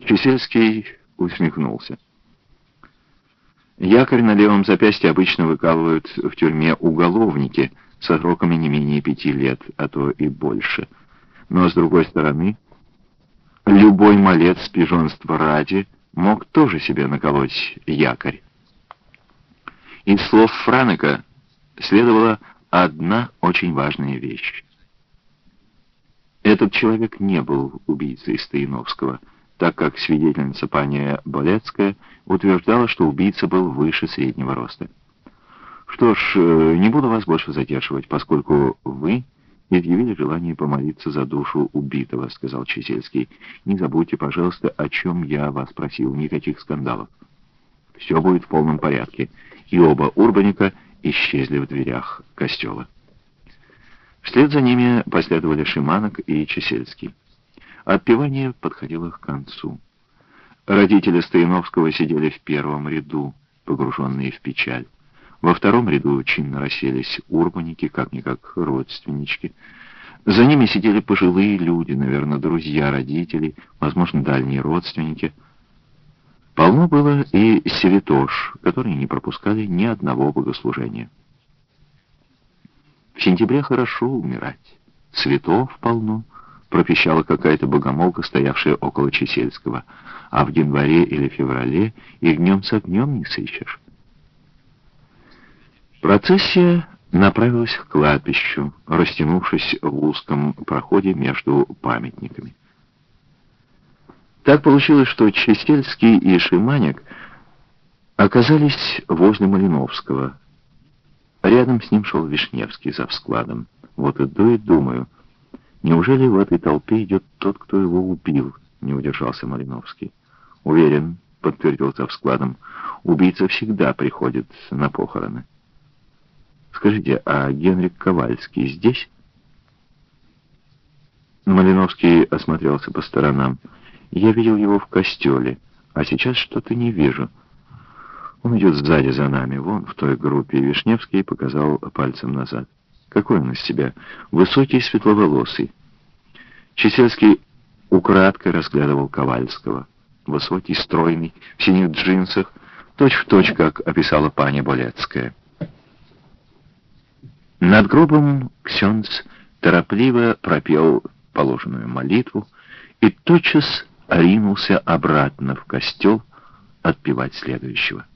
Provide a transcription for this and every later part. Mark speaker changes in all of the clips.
Speaker 1: Чесельский усмехнулся. Якорь на левом запястье обычно выкалывают в тюрьме уголовники со сроками не менее 5 лет, а то и больше. Но, с другой стороны, любой малец пижонства ради мог тоже себе наколоть якорь. Из слов Франека следовала одна очень важная вещь. Этот человек не был убийцей Стояновского, так как свидетельница пани Болецкая утверждала, что убийца был выше среднего роста. «Что ж, не буду вас больше задерживать, поскольку вы изъявили желание помолиться за душу убитого», — сказал Чесельский. «Не забудьте, пожалуйста, о чем я вас просил, никаких скандалов. Все будет в полном порядке». И оба урбаника исчезли в дверях костела. Вслед за ними последовали Шиманок и Чесельский. Отпевание подходило к концу. Родители Стояновского сидели в первом ряду, погруженные в печаль. Во втором ряду чинно расселись урбаники, как-никак родственнички. За ними сидели пожилые люди, наверное, друзья родителей, возможно, дальние родственники. Полно было и севитош, которые не пропускали ни одного богослужения. В сентябре хорошо умирать. Цветов полно, пропищала какая-то богомолка, стоявшая около Чесельского. А в январе или феврале их днем с огнем не сыщешь. Процессия направилась к кладбищу, растянувшись в узком проходе между памятниками. Так получилось, что Чесельский и Шиманек оказались возле Малиновского. Рядом с ним шел Вишневский за складом. Вот иду и думаю, неужели в этой толпе идет тот, кто его убил? Не удержался Малиновский. Уверен, подтвердил за складом, убийца всегда приходит на похороны. Скажите, а Генрик Ковальский здесь? Малиновский осмотрелся по сторонам. Я видел его в костеле, а сейчас что-то не вижу. Он идет сзади за нами, вон в той группе. Вишневский показал пальцем назад. Какой он из себя? Высокий, светловолосый. Чесельский украдкой разглядывал Ковальского. Высокий, стройный, в синих джинсах, точь-в-точь, как описала пани Болецкая. Над гробом ксёндз торопливо пропел положенную молитву и тотчас ринулся обратно в костел отпевать следующего.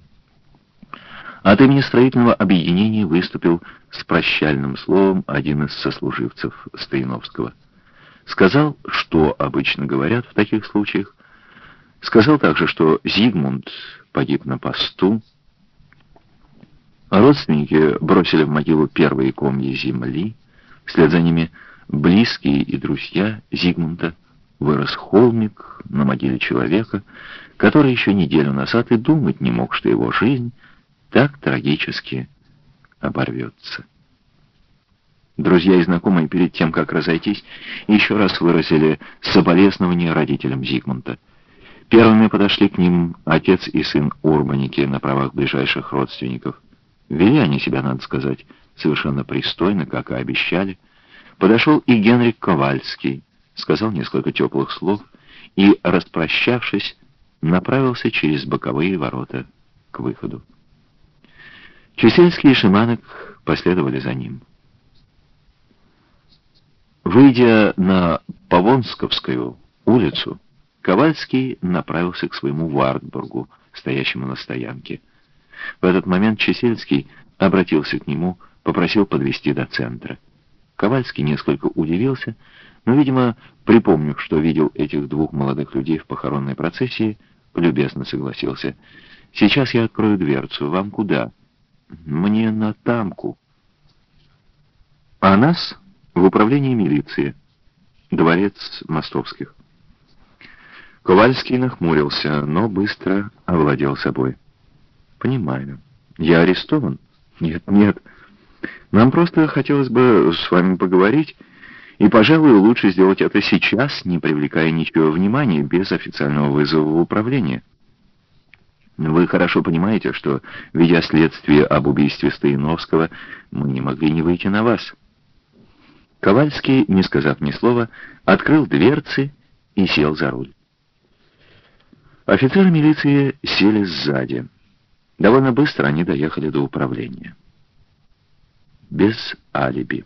Speaker 1: От имени строительного объединения выступил с прощальным словом один из сослуживцев Стояновского. Сказал, что обычно говорят в таких случаях. Сказал также, что Зигмунд погиб на посту. Родственники бросили в могилу первые комья земли. Вслед за ними близкие и друзья Зигмунда. Вырос холмик на могиле человека, который еще неделю назад и думать не мог, что его жизнь так трагически оборвется. Друзья и знакомые перед тем, как разойтись, еще раз выразили соболезнования родителям Зигмунда. Первыми подошли к ним отец и сын Урбаники на правах ближайших родственников. Вели они себя, надо сказать, совершенно пристойно, как и обещали. Подошел и Генрик Ковальский, сказал несколько теплых слов и, распрощавшись, направился через боковые ворота к выходу. Чесельский и Шиманок последовали за ним. Выйдя на Павонсковскую улицу, Ковальский направился к своему Вартбургу, стоящему на стоянке. В этот момент Чесельский обратился к нему, попросил подвезти до центра. Ковальский несколько удивился, но, видимо, припомнив, что видел этих двух молодых людей в похоронной процессии, любезно согласился. «Сейчас я открою дверцу. Вам куда?» «Мне на Тамку». «А нас в управлении милиции. Дворец Мостовских». Ковальский нахмурился, но быстро овладел собой. «Понимаю. Я арестован?» «Нет, нет. Нам просто хотелось бы с вами поговорить, и, пожалуй, лучше сделать это сейчас, не привлекая ничего внимания, без официального вызова в управление. Вы хорошо понимаете, что, ведя следствие об убийстве Стояновского, мы не могли не выйти на вас». Ковальский, не сказав ни слова, открыл дверцы и сел за руль. Офицеры милиции сели сзади. Довольно быстро они доехали до управления. Без алиби.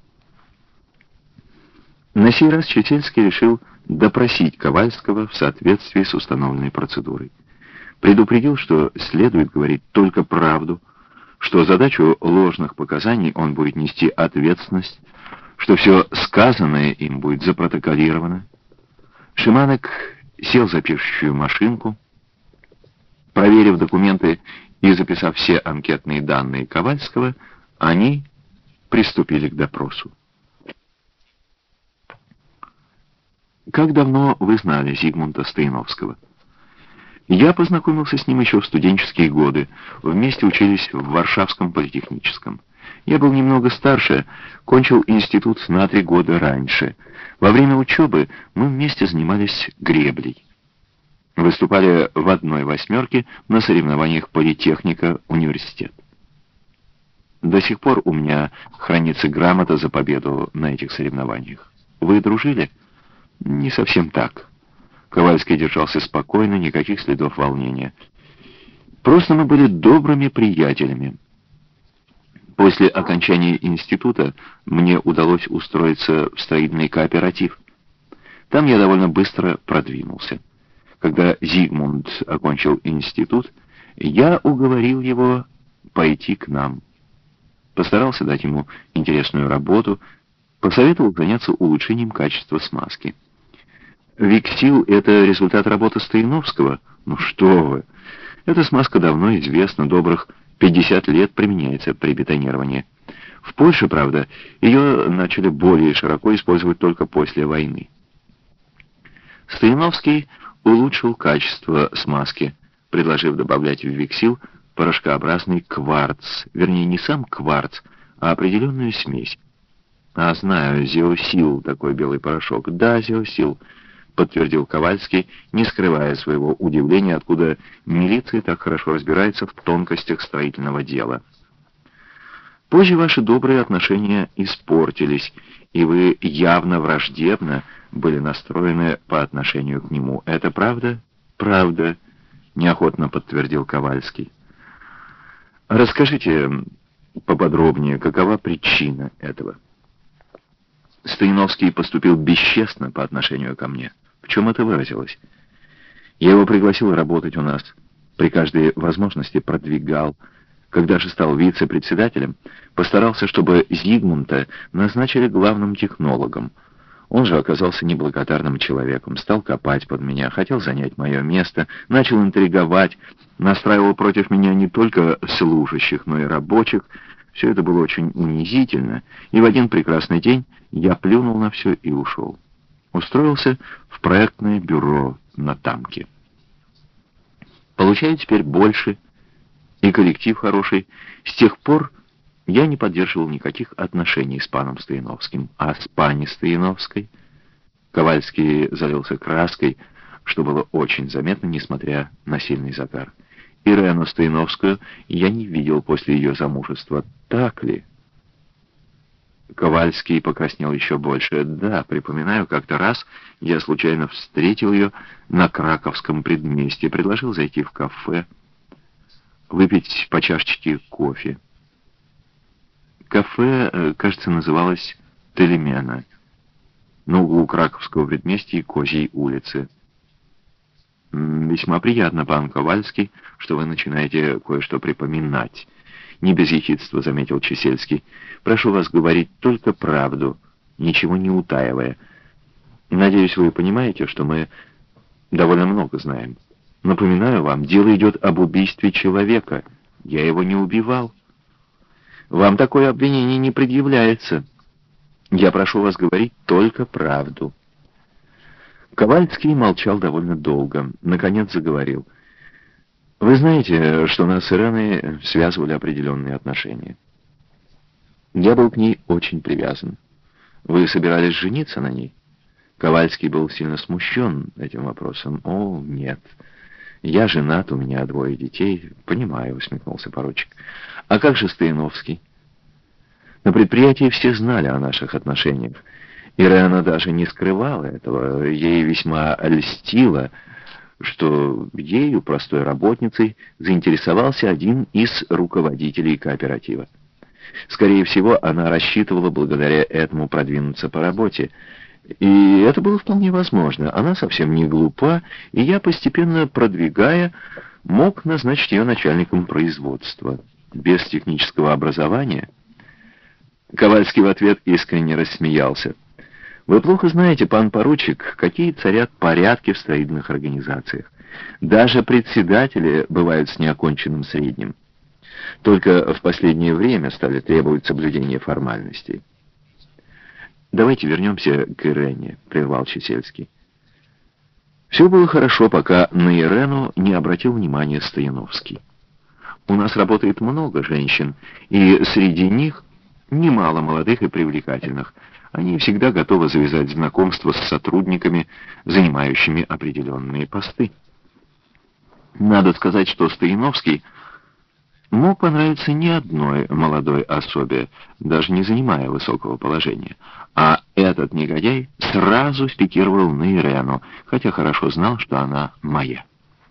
Speaker 1: На сей раз Чесельский решил допросить Ковальского в соответствии с установленной процедурой. Предупредил, что следует говорить только правду, что за дачу ложных показаний он будет нести ответственность, что все сказанное им будет запротоколировано. Шиманек сел за пишущую машинку. Проверив документы и записав все анкетные данные Ковальского, они приступили к допросу. Как давно вы знали Зигмунда Стояновского? Я познакомился с ним еще в студенческие годы. Вместе учились в Варшавском политехническом. Я был немного старше, кончил институт на 3 года раньше. Во время учебы мы вместе занимались греблей. Выступали в 1/8 на соревнованиях политехника-университет. До сих пор у меня хранится грамота за победу на этих соревнованиях. Вы дружили? Не совсем так. Ковальский держался спокойно, никаких следов волнения. Просто мы были добрыми приятелями. После окончания института мне удалось устроиться в строительный кооператив. Там я довольно быстро продвинулся. Когда Зигмунд окончил институт, я уговорил его пойти к нам. Постарался дать ему интересную работу, посоветовал заняться улучшением качества смазки. Виксил — это результат работы Стояновского? Ну что вы! Эта смазка давно известна, добрых 50 лет применяется при бетонировании. В Польше, правда, ее начали более широко использовать только после войны. Стояновский улучшил качество смазки, предложив добавлять в Виксил порошкообразный кварц, вернее, не сам кварц, а определенную смесь. А знаю, Зеосил, такой белый порошок. Да, Зеосил, подтвердил Ковальский, не скрывая своего удивления, откуда милиция так хорошо разбирается в тонкостях строительного дела. Позже ваши добрые отношения испортились, и вы явно враждебно были настроены по отношению к нему. Это правда? Правда, неохотно подтвердил Ковальский. Расскажите поподробнее, какова причина этого? Стояновский поступил бесчестно по отношению ко мне. В чем это выразилось? Я его пригласил работать у нас, при каждой возможности продвигал. Когда же стал вице-председателем, постарался, чтобы Зигмунда назначили главным технологом. Он же оказался неблагодарным человеком, стал копать под меня, хотел занять мое место, начал интриговать, настраивал против меня не только служащих, но и рабочих. Все это было очень унизительно, и в один прекрасный день я плюнул на все и ушел. Устроился в проектное бюро на Тамке. Получаю теперь больше, и коллектив хороший. С тех пор я не поддерживал никаких отношений с паном Стояновским. А с пани Стояновской? Ковальский залился краской, что было очень заметно, несмотря на сильный загар. Ирену Стояновскую я не видел после ее замужества. Так ли? Ковальский покраснел еще больше. Да, припоминаю, как-то раз я случайно встретил ее на Краковском предместье, предложил зайти в кафе, выпить по чашечке кофе. Кафе, кажется, называлось «Телемена», на углу Краковского предместья и Козьей улицы. «Весьма приятно, пан Ковальский, что вы начинаете кое-что припоминать», — не без ехидства заметил Чесельский. «Прошу вас говорить только правду, ничего не утаивая. Надеюсь, вы понимаете, что мы довольно много знаем. Напоминаю вам, дело идет об убийстве человека. Я его не убивал. Вам такое обвинение не предъявляется. Я прошу вас говорить только правду». Ковальский молчал довольно долго. Наконец заговорил. «Вы знаете, что нас с Иреной связывали определенные отношения. Я был к ней очень привязан. Вы собирались жениться на ней?» Ковальский был сильно смущен этим вопросом. «О, нет. Я женат, у меня 2 детей». «Понимаю», — усмехнулся поручик. «А как же Стояновский?» «На предприятии все знали о наших отношениях. Ирена даже не скрывала этого, ей весьма льстило, что ею, простой работницей, заинтересовался один из руководителей кооператива. Скорее всего, она рассчитывала благодаря этому продвинуться по работе, и это было вполне возможно. Она совсем не глупа, и я, постепенно продвигая, мог назначить ее начальником производства. Без технического образования... Ковальский в ответ искренне рассмеялся. «Вы плохо знаете, пан поручик, какие царят порядки в строительных организациях. Даже председатели бывают с неоконченным средним. Только в последнее время стали требовать соблюдения формальностей». «Давайте вернемся к Ирене», — прервал Чесельский. Все было хорошо, пока на Ирену не обратил внимания Стояновский. «У нас работает много женщин, и среди них немало молодых и привлекательных. Они всегда готовы завязать знакомство с сотрудниками, занимающими определенные посты. Надо сказать, что Стояновский мог понравиться не одной молодой особе, даже не занимая высокого положения. А этот негодяй сразу спикировал на Ирену, хотя хорошо знал, что она моя.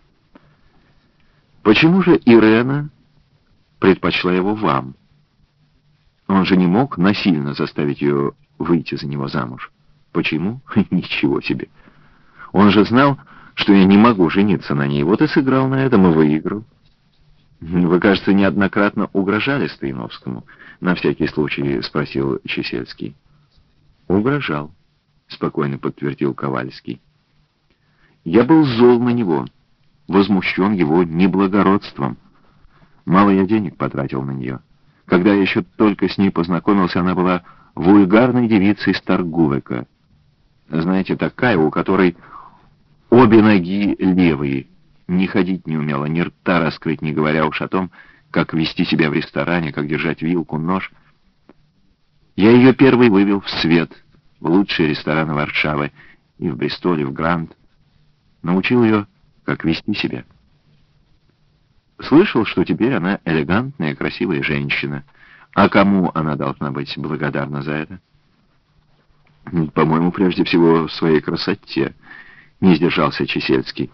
Speaker 1: Почему же Ирена предпочла его вам? Он же не мог насильно заставить ее выйти за него замуж. Почему? Ничего себе. Он же знал, что я не могу жениться на ней, вот и сыграл на этом и выиграл. Вы, кажется, неоднократно угрожали Стояновскому, на всякий случай спросил Чесельский. Угрожал, спокойно подтвердил Ковальский. Я был зол на него, возмущен его неблагородством. Мало я денег потратил на нее. Когда я еще только с ней познакомился, она была вульгарной девицей Старгувека. Знаете, такая, у которой обе ноги левые, не ходить не умела, ни рта раскрыть, не говоря уж о том, как вести себя в ресторане, как держать вилку, нож. Я ее первый вывел в свет, в лучшие рестораны Варшавы, и в Бристоле, в Гранд. Научил ее, как вести себя. Слышал, что теперь она элегантная, красивая женщина. А кому она должна быть благодарна за это? По-моему, прежде всего, в своей красоте, не сдержался Чесельский.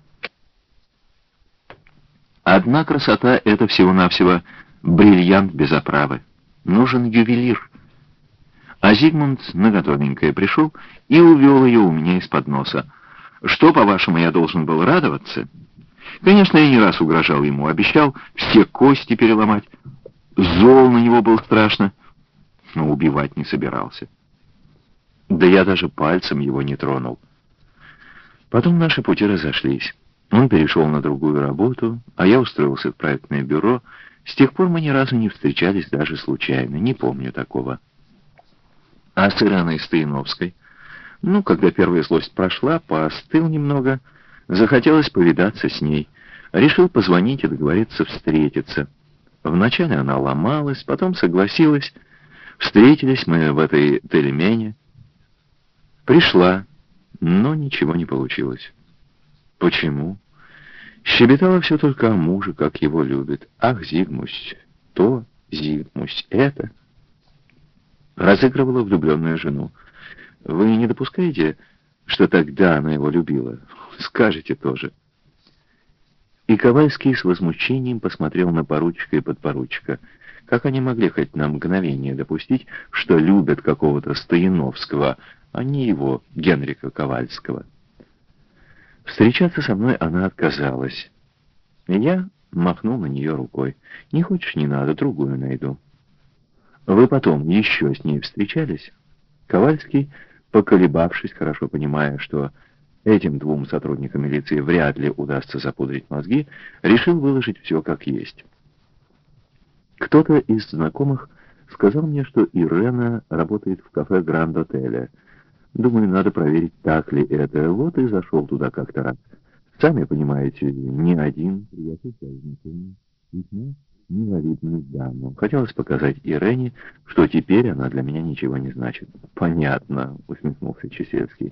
Speaker 1: Одна красота — это всего-навсего бриллиант без оправы. Нужен ювелир. А Зигмунд наготовенькое пришел и увел ее у меня из-под носа. Что, по-вашему, я должен был радоваться? Конечно, я не раз угрожал ему, обещал все кости переломать. Зол на него был страшно, но убивать не собирался. Да я даже пальцем его не тронул. Потом наши пути разошлись. Он перешел на другую работу, а я устроился в проектное бюро. С тех пор мы ни разу не встречались даже случайно, не помню такого. А с Иреной Стояновской? Когда первая злость прошла, поостыл немного, захотелось повидаться с ней. Решил позвонить и договориться встретиться. Вначале она ломалась, потом согласилась. Встретились мы в этой Тельмене. Пришла, но ничего не получилось. Почему? Щебетала все только о муже, как его любит. Ах, Зигмусь, то, Зигмусь, это. Разыгрывала влюбленную жену. Вы не допускаете, что тогда она его любила? Скажете тоже. И Ковальский с возмущением посмотрел на поручика и подпоручика. Как они могли хоть на мгновение допустить, что любят какого-то Стояновского, а не его, Генрика Ковальского? Встречаться со мной она отказалась. И я махнул на нее рукой. Не хочешь, не надо, другую найду. Вы потом еще с ней встречались? Ковальский, поколебавшись, хорошо понимая, что этим двум сотрудникам милиции вряд ли удастся запудрить мозги, решил выложить все как есть. Кто-то из знакомых сказал мне, что Ирена работает в кафе Гранд-отеля. Думаю, надо проверить, так ли это. Вот и зашел туда как-то раз. Сами понимаете, не один приятель знакомый, весьма миловидную даму. Хотелось показать Ирене, что теперь она для меня ничего не значит. Понятно, усмехнулся Чесельский.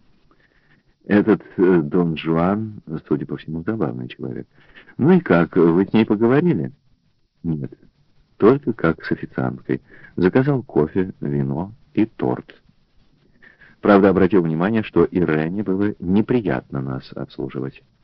Speaker 1: Этот Дон Жуан, судя по всему, забавный человек. Ну и как, вы с ней поговорили? Нет, только как с официанткой. Заказал кофе, вино и торт. Правда, обратил внимание, что Ирене было неприятно нас обслуживать.